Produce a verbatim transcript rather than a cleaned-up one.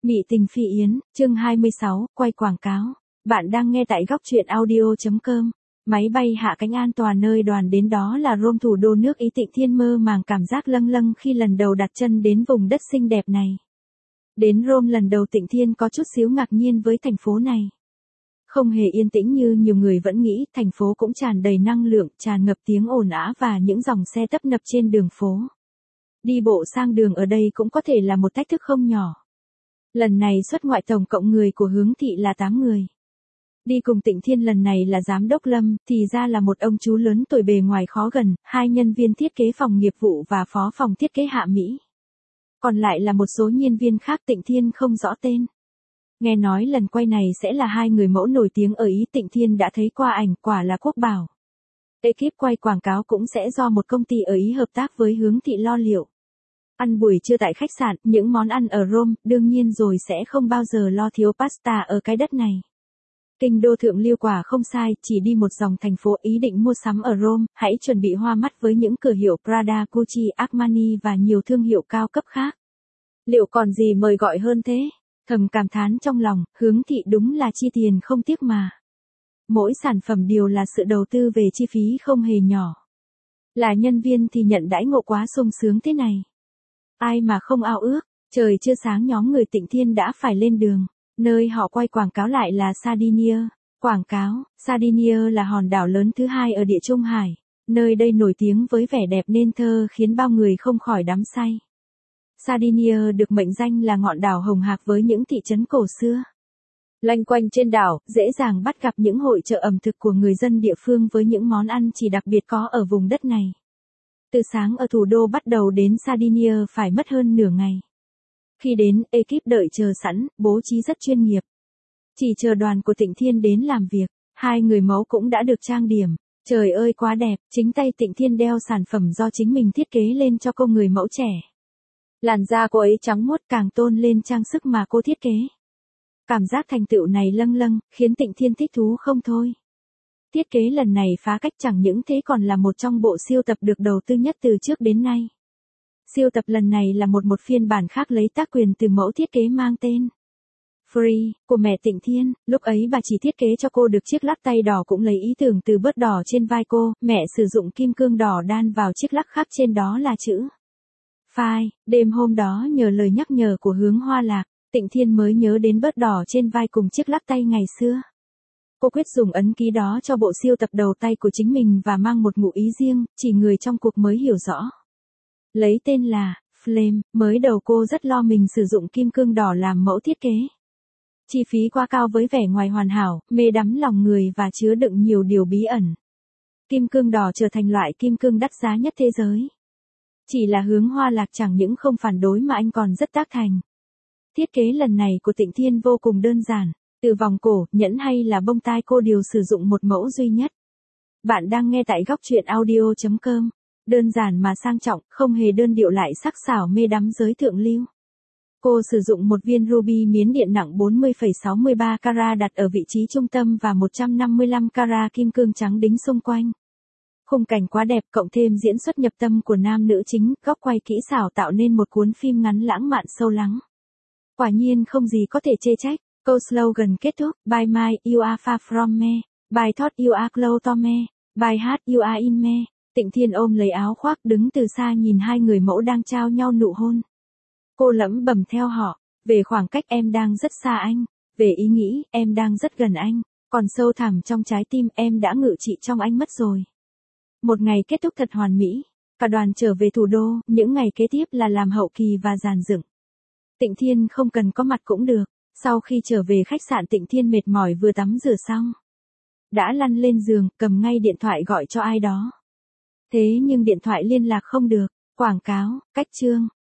Mị tình Phi Yến, chương hai mươi sáu, quay quảng cáo. Bạn đang nghe tại góc truyện audio chấm com. Máy bay hạ cánh an toàn nơi đoàn đến đó là Rome, thủ đô nước Ý. Tịnh Thiên mơ màng cảm giác lâng lâng khi lần đầu đặt chân đến vùng đất xinh đẹp này. Đến Rome lần đầu Tịnh Thiên có chút xíu ngạc nhiên với thành phố này. Không hề yên tĩnh như nhiều người vẫn nghĩ, thành phố cũng tràn đầy năng lượng, tràn ngập tiếng ồn ào và những dòng xe tấp nập trên đường phố. Đi bộ sang đường ở đây cũng có thể là một thách thức không nhỏ. Lần này xuất ngoại tổng cộng người của Hướng Thị là tám người. Đi cùng Tịnh Thiên lần này là Giám đốc Lâm, thì ra là một ông chú lớn tuổi bề ngoài khó gần, hai nhân viên thiết kế phòng nghiệp vụ và phó phòng thiết kế Hạ Mỹ. Còn lại là một số nhân viên khác Tịnh Thiên không rõ tên. Nghe nói lần quay này sẽ là hai người mẫu nổi tiếng ở Ý. Tịnh Thiên đã thấy qua ảnh, quả là quốc bảo. Ekip quay quảng cáo cũng sẽ do một công ty ở Ý hợp tác với Hướng Thị lo liệu. Ăn buổi trưa tại khách sạn, những món ăn ở Rome, đương nhiên rồi sẽ không bao giờ lo thiếu pasta ở cái đất này. Kinh đô thượng lưu quả không sai, chỉ đi một dòng thành phố. Ý định mua sắm ở Rome, hãy chuẩn bị hoa mắt với những cửa hiệu Prada, Gucci, Armani và nhiều thương hiệu cao cấp khác. Liệu còn gì mời gọi hơn thế? Thầm cảm thán trong lòng, Hướng Thị đúng là chi tiền không tiếc mà. Mỗi sản phẩm đều là sự đầu tư về chi phí không hề nhỏ. Là nhân viên thì nhận đãi ngộ quá sung sướng thế này. Ai mà không ao ước, trời chưa sáng nhóm người Tịnh Thiên đã phải lên đường. Nơi họ quay quảng cáo lại là Sardinia. Quảng cáo, Sardinia là hòn đảo lớn thứ hai ở Địa Trung Hải. Nơi đây nổi tiếng với vẻ đẹp nên thơ khiến bao người không khỏi đắm say. Sardinia được mệnh danh là ngọn đảo hồng hạc với những thị trấn cổ xưa. Loanh quanh trên đảo, dễ dàng bắt gặp những hội chợ ẩm thực của người dân địa phương với những món ăn chỉ đặc biệt có ở vùng đất này. Từ sáng ở thủ đô bắt đầu đến Sardinia phải mất hơn nửa ngày. Khi đến, ekip đợi chờ sẵn, bố trí rất chuyên nghiệp. Chỉ chờ đoàn của Tịnh Thiên đến làm việc, hai người mẫu cũng đã được trang điểm. Trời ơi quá đẹp, chính tay Tịnh Thiên đeo sản phẩm do chính mình thiết kế lên cho cô người mẫu trẻ. Làn da cô ấy trắng muốt càng tôn lên trang sức mà cô thiết kế. Cảm giác thành tựu này lâng lâng, khiến Tịnh Thiên thích thú không thôi. Thiết kế lần này phá cách chẳng những thế còn là một trong bộ siêu tập được đầu tư nhất từ trước đến nay. Siêu tập lần này là một một phiên bản khác lấy tác quyền từ mẫu thiết kế mang tên Free của mẹ Tịnh Thiên. Lúc ấy bà chỉ thiết kế cho cô được chiếc lắc tay đỏ, cũng lấy ý tưởng từ bớt đỏ trên vai cô. Mẹ sử dụng kim cương đỏ đan vào chiếc lắc, khắc trên đó là chữ Phai. Đêm hôm đó nhờ lời nhắc nhở của Hướng Hoa Lạc, Tịnh Thiên mới nhớ đến bớt đỏ trên vai cùng chiếc lắc tay ngày xưa. Cô quyết dùng ấn ký đó cho bộ siêu tập đầu tay của chính mình và mang một ngụ ý riêng, chỉ người trong cuộc mới hiểu rõ. Lấy tên là Flame. Mới đầu cô rất lo mình sử dụng kim cương đỏ làm mẫu thiết kế. Chi phí quá cao với vẻ ngoài hoàn hảo, mê đắm lòng người và chứa đựng nhiều điều bí ẩn. Kim cương đỏ trở thành loại kim cương đắt giá nhất thế giới. Chỉ là Hướng Hoa Lạc chẳng những không phản đối mà anh còn rất tác thành. Thiết kế lần này của Tịnh Thiên vô cùng đơn giản, từ vòng cổ, nhẫn hay là bông tai cô đều sử dụng một mẫu duy nhất. Bạn đang nghe tại góc truyện audio chấm com. Đơn giản mà sang trọng, không hề đơn điệu lại sắc sảo mê đắm giới thượng lưu. Cô sử dụng một viên ruby miến điện nặng bốn mươi phẩy sáu mươi ba carat đặt ở vị trí trung tâm và một trăm năm mươi lăm carat kim cương trắng đính xung quanh. Khung cảnh quá đẹp cộng thêm diễn xuất nhập tâm của nam nữ chính, góc quay kỹ xảo tạo nên một cuốn phim ngắn lãng mạn sâu lắng. Quả nhiên không gì có thể chê trách. Câu slogan kết thúc, By my, you are far from me. By thought you are close to me. By heart you are in me. Tịnh Thiên ôm lấy áo khoác đứng từ xa nhìn hai người mẫu đang trao nhau nụ hôn. Cô lẩm bẩm theo họ, về khoảng cách em đang rất xa anh, về ý nghĩ em đang rất gần anh, còn sâu thẳm trong trái tim em đã ngự trị trong anh mất rồi. Một ngày kết thúc thật hoàn mỹ, cả đoàn trở về thủ đô, những ngày kế tiếp là làm hậu kỳ và dàn dựng. Tịnh Thiên không cần có mặt cũng được, sau khi trở về khách sạn Tịnh Thiên mệt mỏi vừa tắm rửa xong. Đã lăn lên giường, cầm ngay điện thoại gọi cho ai đó. Thế nhưng điện thoại liên lạc không được. Quảng cáo, cách chương,